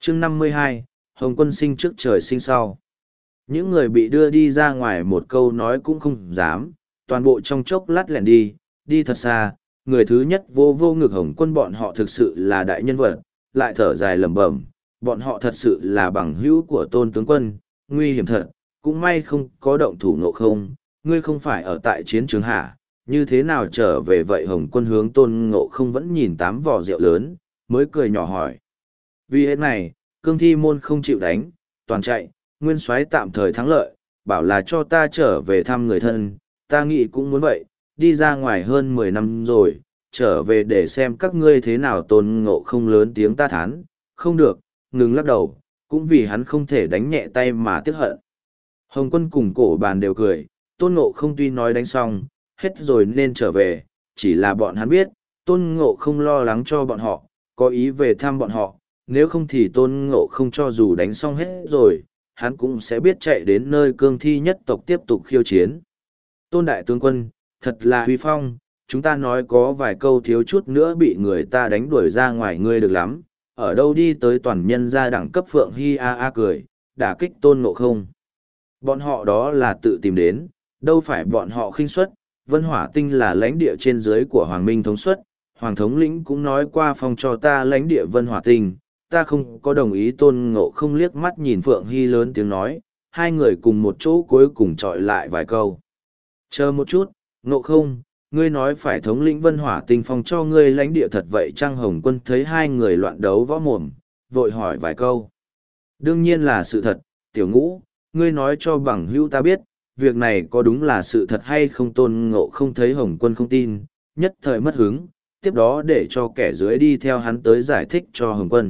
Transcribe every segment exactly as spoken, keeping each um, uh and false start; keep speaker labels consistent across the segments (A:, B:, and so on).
A: chương năm mươi hai, Hồng Quân sinh trước trời sinh sau. Những người bị đưa đi ra ngoài một câu nói cũng không dám, toàn bộ trong chốc lát lẻn đi, đi thật xa. Người thứ nhất vô vô ngực Hồng Quân bọn họ thực sự là đại nhân vật, lại thở dài lẩm bẩm, bọn họ thật sự là bằng hữu của Tôn tướng quân, nguy hiểm thật, cũng may không có động thủ Ngộ Không, ngươi không phải ở tại chiến trường hả, như thế nào trở về vậy? Hồng Quân hướng Tôn Ngộ Không vẫn nhìn tám vò rượu lớn, mới cười nhỏ hỏi. Vì hết này, cương thi môn không chịu đánh, toàn chạy, nguyên soái tạm thời thắng lợi, bảo là cho ta trở về thăm người thân, ta nghĩ cũng muốn vậy, đi ra ngoài hơn mười năm rồi, trở về để xem các ngươi thế nào. Tôn Ngộ Không lớn tiếng ta thán, không được, ngừng lắc đầu, cũng vì hắn không thể đánh nhẹ tay mà tiếc hận. Hồng Quân cùng Cổ Bàn đều cười, Tôn Ngộ Không tuy nói đánh xong, hết rồi nên trở về, chỉ là bọn hắn biết, Tôn Ngộ Không lo lắng cho bọn họ, có ý về thăm bọn họ, nếu không thì Tôn Ngộ Không cho dù đánh xong hết rồi, hắn cũng sẽ biết chạy đến nơi cương thi nhất tộc tiếp tục khiêu chiến. Tôn Đại Tướng Quân, thật là huy phong, chúng ta nói có vài câu thiếu chút nữa bị người ta đánh đuổi ra ngoài, ngươi được lắm, ở đâu đi tới toàn nhân gia đẳng cấp. Phượng Hy a a cười, đả kích Tôn Ngộ Không. Bọn họ đó là tự tìm đến, đâu phải bọn họ khinh suất. Vân Hỏa Tinh là lãnh địa trên dưới của Hoàng Minh thống suất, Hoàng thống lĩnh cũng nói qua phong cho ta lãnh địa Vân Hỏa Tinh, ta không có đồng ý. Tôn Ngộ Không liếc mắt nhìn Phượng Hy lớn tiếng nói, hai người cùng một chỗ cuối cùng chọi lại vài câu. Chờ một chút, Ngộ Không, ngươi nói phải thống lĩnh Vân Hỏa Tinh phong cho ngươi lãnh địa thật vậy chăng? Hồng Quân thấy hai người loạn đấu võ mồm, vội hỏi vài câu. Đương nhiên là sự thật, Tiểu Ngũ, ngươi nói cho bằng hữu ta biết, việc này có đúng là sự thật hay không? Tôn Ngộ Không thấy Hồng Quân không tin, nhất thời mất hứng, tiếp đó để cho kẻ dưới đi theo hắn tới giải thích cho Hồng Quân.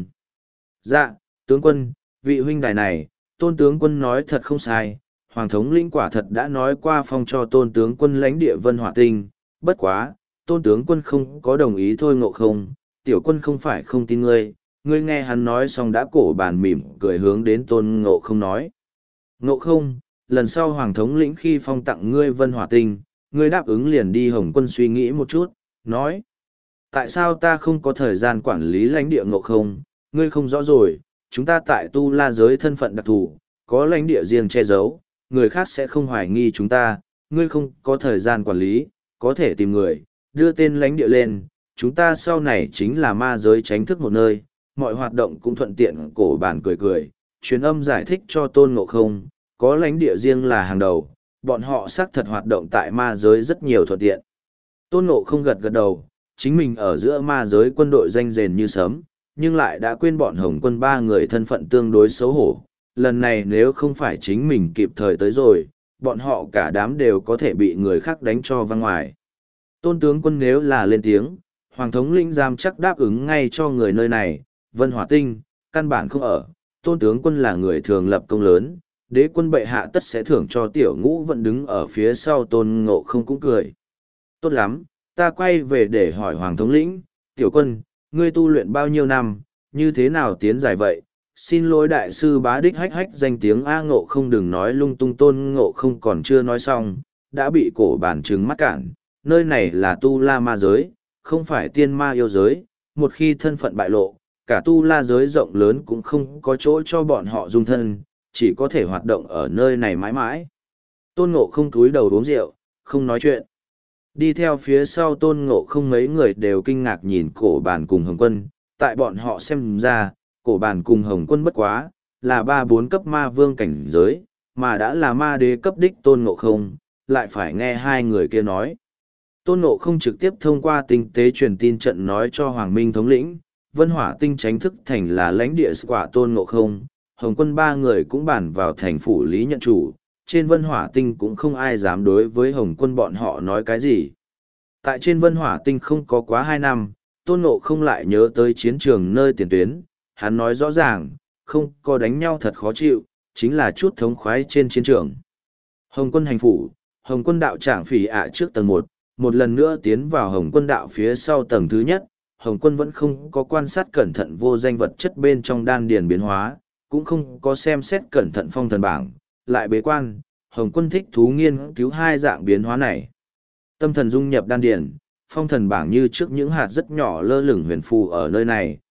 A: Dạ, tướng quân, vị huynh đài này, Tôn tướng quân nói thật không sai, Hoàng thống lĩnh quả thật đã nói qua phong cho Tôn tướng quân lãnh địa Vân Hỏa Tinh, bất quá, Tôn tướng quân không có đồng ý thôi. Ngộ Không, tiểu quân không phải không tin ngươi, ngươi nghe hắn nói xong đã Cổ Bàn mỉm cười hướng đến Tôn Ngộ Không nói. Ngộ Không, lần sau Hoàng thống lĩnh khi phong tặng ngươi Vân Hỏa Tinh, ngươi đáp ứng liền đi. Hồng Quân suy nghĩ một chút, nói. Tại sao ta không có thời gian quản lý lãnh địa? Ngộ Không, ngươi không rõ rồi, chúng ta tại Tu La giới thân phận đặc thù, có lãnh địa riêng che giấu, người khác sẽ không hoài nghi chúng ta, ngươi không có thời gian quản lý, có thể tìm người, đưa tên lãnh địa lên, chúng ta sau này chính là ma giới tránh thức một nơi, mọi hoạt động cũng thuận tiện. Cổ Bàn cười cười, truyền âm giải thích cho Tôn Ngộ Không, có lãnh địa riêng là hàng đầu, bọn họ xác thật hoạt động tại ma giới rất nhiều thuận tiện. Tôn Ngộ Không gật gật đầu, chính mình ở giữa ma giới quân đội danh rền như sớm, nhưng lại đã quên bọn Hồng Quân ba người thân phận tương đối xấu hổ. Lần này nếu không phải chính mình kịp thời tới rồi, bọn họ cả đám đều có thể bị người khác đánh cho văng ngoài. Tôn tướng quân nếu là lên tiếng, Hoàng thống lĩnh giam chắc đáp ứng ngay cho người nơi này, Vân Hỏa Tinh, căn bản không ở. Tôn tướng quân là người thường lập công lớn, đế quân bệ hạ tất sẽ thưởng cho. Tiểu Ngũ vẫn đứng ở phía sau. Tôn Ngộ Không cũng cười. Tốt lắm, ta quay về để hỏi Hoàng thống lĩnh, tiểu quân, ngươi tu luyện bao nhiêu năm, như thế nào tiến dài vậy? Xin lỗi đại sư Bá Đích hách hách danh tiếng A. Ngộ Không đừng nói lung tung. Tôn Ngộ Không còn chưa nói xong, đã bị Cổ Bàn trừng mắt cản. Nơi này là Tu La ma giới, không phải tiên ma yêu giới, một khi thân phận bại lộ, cả Tu La giới rộng lớn cũng không có chỗ cho bọn họ dung thân, chỉ có thể hoạt động ở nơi này mãi mãi. Tôn Ngộ Không cúi đầu uống rượu, không nói chuyện. Đi theo phía sau Tôn Ngộ Không mấy người đều kinh ngạc nhìn Cổ Bàn cùng Hồng Quân, tại bọn họ xem ra, Cổ Bàn cùng Hồng Quân bất quá, là ba bốn cấp ma vương cảnh giới, mà đã là ma đế cấp đích Tôn Ngộ Không, lại phải nghe hai người kia nói. Tôn Ngộ Không trực tiếp thông qua tinh tế truyền tin trận nói cho Hoàng Minh thống lĩnh, Vân Hỏa Tinh tránh thức thành là lãnh địa quả Tôn Ngộ Không, Hồng Quân ba người cũng bản vào thành phủ lý nhận chủ, trên Vân Hỏa Tinh cũng không ai dám đối với Hồng Quân bọn họ nói cái gì. Tại trên Vân Hỏa Tinh không có quá hai năm, Tôn Ngộ Không lại nhớ tới chiến trường nơi tiền tuyến, hắn nói rõ ràng, không có đánh nhau thật khó chịu, chính là chút thống khoái trên chiến trường. Hồng Quân hành phủ, Hồng Quân đạo trảng phỉ ạ trước tầng một, một lần nữa tiến vào Hồng Quân đạo phía sau tầng thứ nhất, Hồng Quân vẫn không có quan sát cẩn thận vô danh vật chất bên trong đan điền biến hóa, cũng không có xem xét cẩn thận phong thần bảng, lại bế quan, Hồng Quân thích thú nghiên cứu hai dạng biến hóa này. Tâm thần dung nhập đan điền, phong thần bảng như trước những hạt rất nhỏ lơ lửng huyền phù ở nơi này,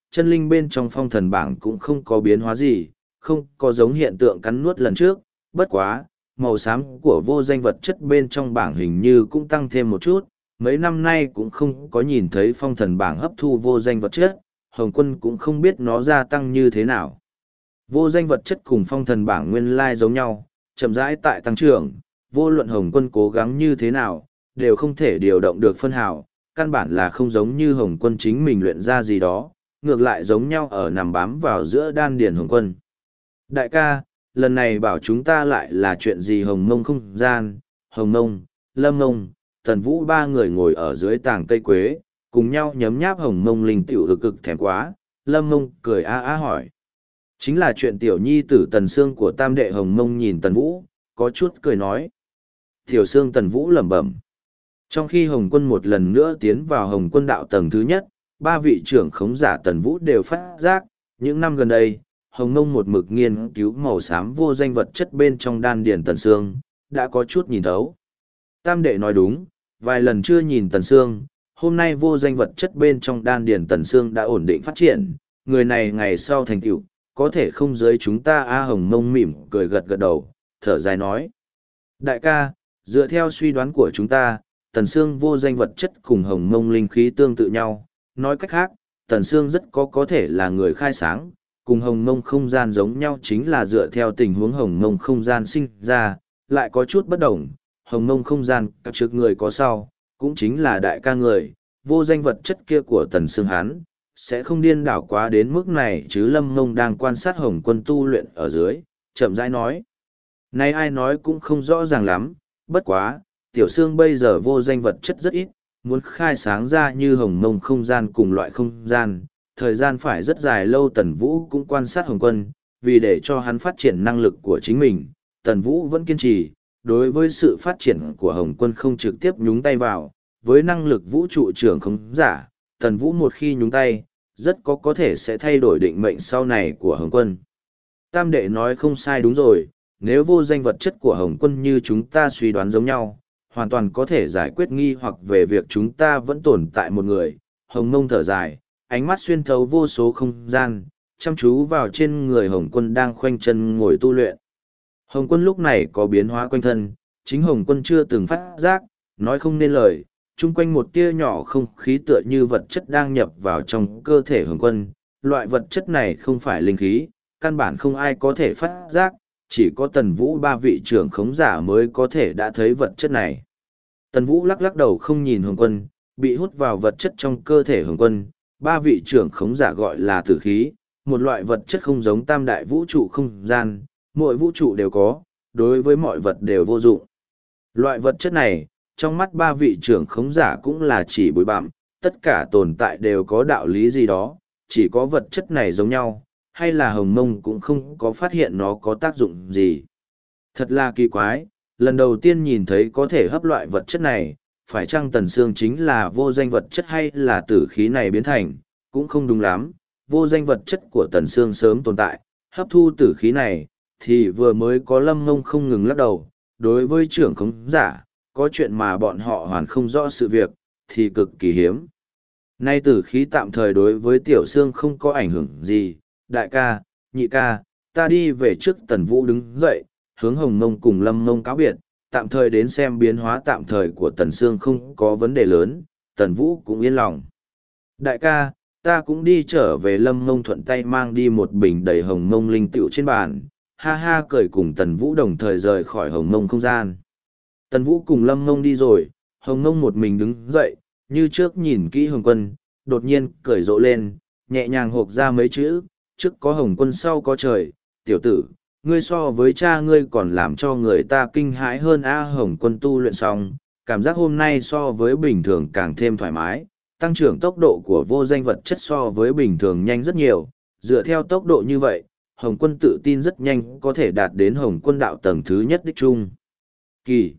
A: chân linh bên trong phong thần bảng cũng không có biến hóa gì, không có giống hiện tượng cắn nuốt lần trước, bất quá, màu xám của vô danh vật chất bên trong bảng hình như cũng tăng thêm một chút, mấy năm nay cũng không có nhìn thấy phong thần bảng hấp thu vô danh vật chất, Hồng Quân cũng không biết nó gia tăng như thế nào. Vô danh vật chất cùng phong thần bảng nguyên lai giống nhau, chậm rãi tại tăng trưởng, vô luận Hồng Quân cố gắng như thế nào, đều không thể điều động được phân hào, căn bản là không giống như Hồng Quân chính mình luyện ra gì đó, ngược lại giống nhau ở nằm bám vào giữa đan điền Hồng Quân. Đại ca, lần này bảo chúng ta lại là chuyện gì? Hồng Mông không gian, Hồng Mông, Lâm Mông, Tần Vũ ba người ngồi ở dưới tàng cây quế, cùng nhau nhấm nháp Hồng Mông linh tiểu cực cực thèm quá, Lâm Mông cười a a hỏi. Chính là chuyện tiểu nhi tử Tần Sương của tam đệ. Hồng Mông nhìn Tần Vũ, có chút cười nói. Tiểu Sương Tần Vũ lẩm bẩm. Trong khi Hồng Quân một lần nữa tiến vào Hồng Quân đạo tầng thứ nhất, ba vị trưởng khống giả Tần Vũ đều phát giác, những năm gần đây, Hồng Mông một mực nghiên cứu màu xám vô danh vật chất bên trong đan điền Tần Sương, đã có chút nhìn thấu. Tam đệ nói đúng, vài lần chưa nhìn Tần Sương, hôm nay vô danh vật chất bên trong đan điền Tần Sương đã ổn định phát triển, người này ngày sau thành tựu có thể không dưới chúng ta. A Hồng Mông mỉm cười gật gật đầu, thở dài nói. Đại ca, dựa theo suy đoán của chúng ta, Tần Sương vô danh vật chất cùng Hồng Mông linh khí tương tự nhau, nói cách khác, Tần Sương rất có có thể là người khai sáng, cùng Hồng Mông không gian giống nhau, chính là dựa theo tình huống Hồng Mông không gian sinh ra, lại có chút bất đồng. Hồng Mông không gian các trước người có sau, cũng chính là đại ca người, vô danh vật chất kia của Tần Sương hắn, sẽ không điên đảo quá đến mức này chứ. Lâm Mông đang quan sát Hồng Quân tu luyện ở dưới, chậm rãi nói. Nay ai nói cũng không rõ ràng lắm, bất quá, Tiểu Sương bây giờ vô danh vật chất rất ít, muốn khai sáng ra như Hồng Mông không gian cùng loại không gian, thời gian phải rất dài lâu. Tần Vũ cũng quan sát Hồng Quân, vì để cho hắn phát triển năng lực của chính mình, Tần Vũ vẫn kiên trì, đối với sự phát triển của Hồng Quân không trực tiếp nhúng tay vào, với năng lực vũ trụ trưởng khống giả, Tần Vũ một khi nhúng tay, rất có có thể sẽ thay đổi định mệnh sau này của Hồng Quân. Tam đệ nói không sai đúng rồi, nếu vô danh vật chất của Hồng Quân như chúng ta suy đoán giống nhau, hoàn toàn có thể giải quyết nghi hoặc về việc chúng ta vẫn tồn tại một người. Hồng Mông thở dài, ánh mắt xuyên thấu vô số không gian, chăm chú vào trên người Hồng Quân đang khoanh chân ngồi tu luyện. Hồng Quân lúc này có biến hóa quanh thân, chính Hồng Quân chưa từng phát giác, nói không nên lời, chung quanh một tia nhỏ không khí tựa như vật chất đang nhập vào trong cơ thể Hồng Quân. Loại vật chất này không phải linh khí, căn bản không ai có thể phát giác, chỉ có Tần Vũ ba vị trưởng khống giả mới có thể đã thấy vật chất này. Tần Vũ lắc lắc đầu không nhìn Hồng Quân, bị hút vào vật chất trong cơ thể Hồng Quân, ba vị trưởng khống giả gọi là tử khí, một loại vật chất không giống tam đại vũ trụ không gian, mỗi vũ trụ đều có, đối với mọi vật đều vô dụng. Loại vật chất này, trong mắt ba vị trưởng khống giả cũng là chỉ bụi bặm, tất cả tồn tại đều có đạo lý gì đó, chỉ có vật chất này giống nhau, hay là Hồng Mông cũng không có phát hiện nó có tác dụng gì. Thật là kỳ quái, lần đầu tiên nhìn thấy có thể hấp loại vật chất này, phải chăng Tần Sương chính là vô danh vật chất hay là tử khí này biến thành, cũng không đúng lắm. Vô danh vật chất của Tần Sương sớm tồn tại, hấp thu tử khí này, thì vừa mới có Lâm Mông không ngừng lắc đầu. Đối với trưởng khống giả, có chuyện mà bọn họ hoàn không rõ sự việc, thì cực kỳ hiếm. Nay tử khí tạm thời đối với Tiểu Sương không có ảnh hưởng gì. Đại ca, nhị ca, ta đi về trước. Tần Vũ đứng dậy, hướng Hồng Mông cùng Lâm Mông cáo biệt, tạm thời đến xem biến hóa tạm thời của Tần Sương không có vấn đề lớn, Tần Vũ cũng yên lòng. Đại ca, ta cũng đi trở về. Lâm Mông thuận tay mang đi một bình đầy Hồng Mông linh tựu trên bàn, ha ha cười cùng Tần Vũ đồng thời rời khỏi Hồng Mông không gian. Tần Vũ cùng Lâm Mông đi rồi, Hồng Mông một mình đứng dậy, như trước nhìn kỹ Hồng Quân, đột nhiên cười rộ lên, nhẹ nhàng hộp ra mấy chữ, trước có Hồng Quân sau có trời. Tiểu tử, ngươi so với cha ngươi còn làm cho người ta kinh hãi hơn. A Hồng Quân tu luyện xong, cảm giác hôm nay so với bình thường càng thêm thoải mái, tăng trưởng tốc độ của vô danh vật chất so với bình thường nhanh rất nhiều. Dựa theo tốc độ như vậy, Hồng Quân tự tin rất nhanh có thể đạt đến Hồng Quân đạo tầng thứ nhất đích trung kỳ.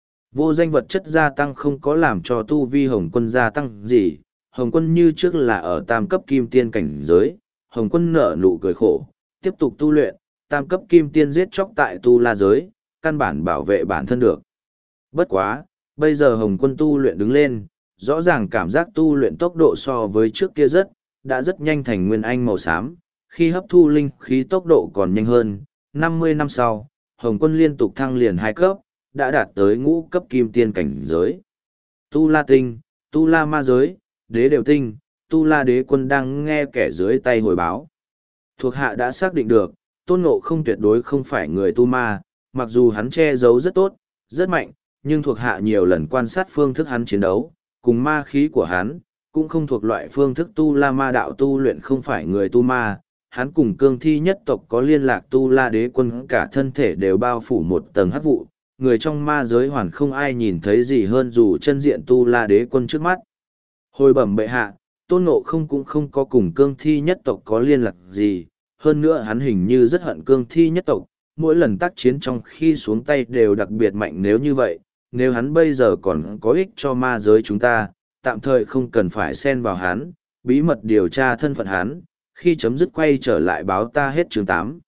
A: Vô danh vật chất gia tăng không có làm cho tu vi Hồng Quân gia tăng gì, Hồng Quân như trước là ở tam cấp kim tiên cảnh giới. Hồng Quân nở nụ cười khổ, tiếp tục tu luyện, tam cấp kim tiên giết chóc tại tu la giới, căn bản bảo vệ bản thân được. Bất quá, bây giờ Hồng Quân tu luyện đứng lên, rõ ràng cảm giác tu luyện tốc độ so với trước kia rất, đã rất nhanh thành nguyên anh màu xám, khi hấp thu linh khí tốc độ còn nhanh hơn. năm mươi năm sau, Hồng Quân liên tục thăng liền hai cấp, đã đạt tới ngũ cấp kim tiên cảnh giới. Tu La Tinh, Tu La Ma Giới, Đế Đều Tinh, Tu La Đế Quân đang nghe kẻ dưới tay hồi báo. Thuộc hạ đã xác định được, Tôn Ngộ không tuyệt đối không phải người tu ma, mặc dù hắn che giấu rất tốt, rất mạnh, nhưng thuộc hạ nhiều lần quan sát phương thức hắn chiến đấu, cùng ma khí của hắn, cũng không thuộc loại phương thức tu la ma đạo tu luyện không phải người tu ma. Hắn cùng cương thi nhất tộc có liên lạc tu la đế quân cả thân thể đều bao phủ một tầng hắc vụ, người trong ma giới hoàn không ai nhìn thấy gì hơn dù chân diện tu la đế quân trước mắt. Hồi bẩm bệ hạ, Tôn Ngộ không cũng không có cùng cương thi nhất tộc có liên lạc gì, hơn nữa hắn hình như rất hận cương thi nhất tộc, mỗi lần tác chiến trong khi xuống tay đều đặc biệt mạnh. Nếu như vậy, nếu hắn bây giờ còn có ích cho ma giới chúng ta, tạm thời không cần phải xen vào hắn, bí mật điều tra thân phận hắn, khi chấm dứt quay trở lại báo ta hết chương tám.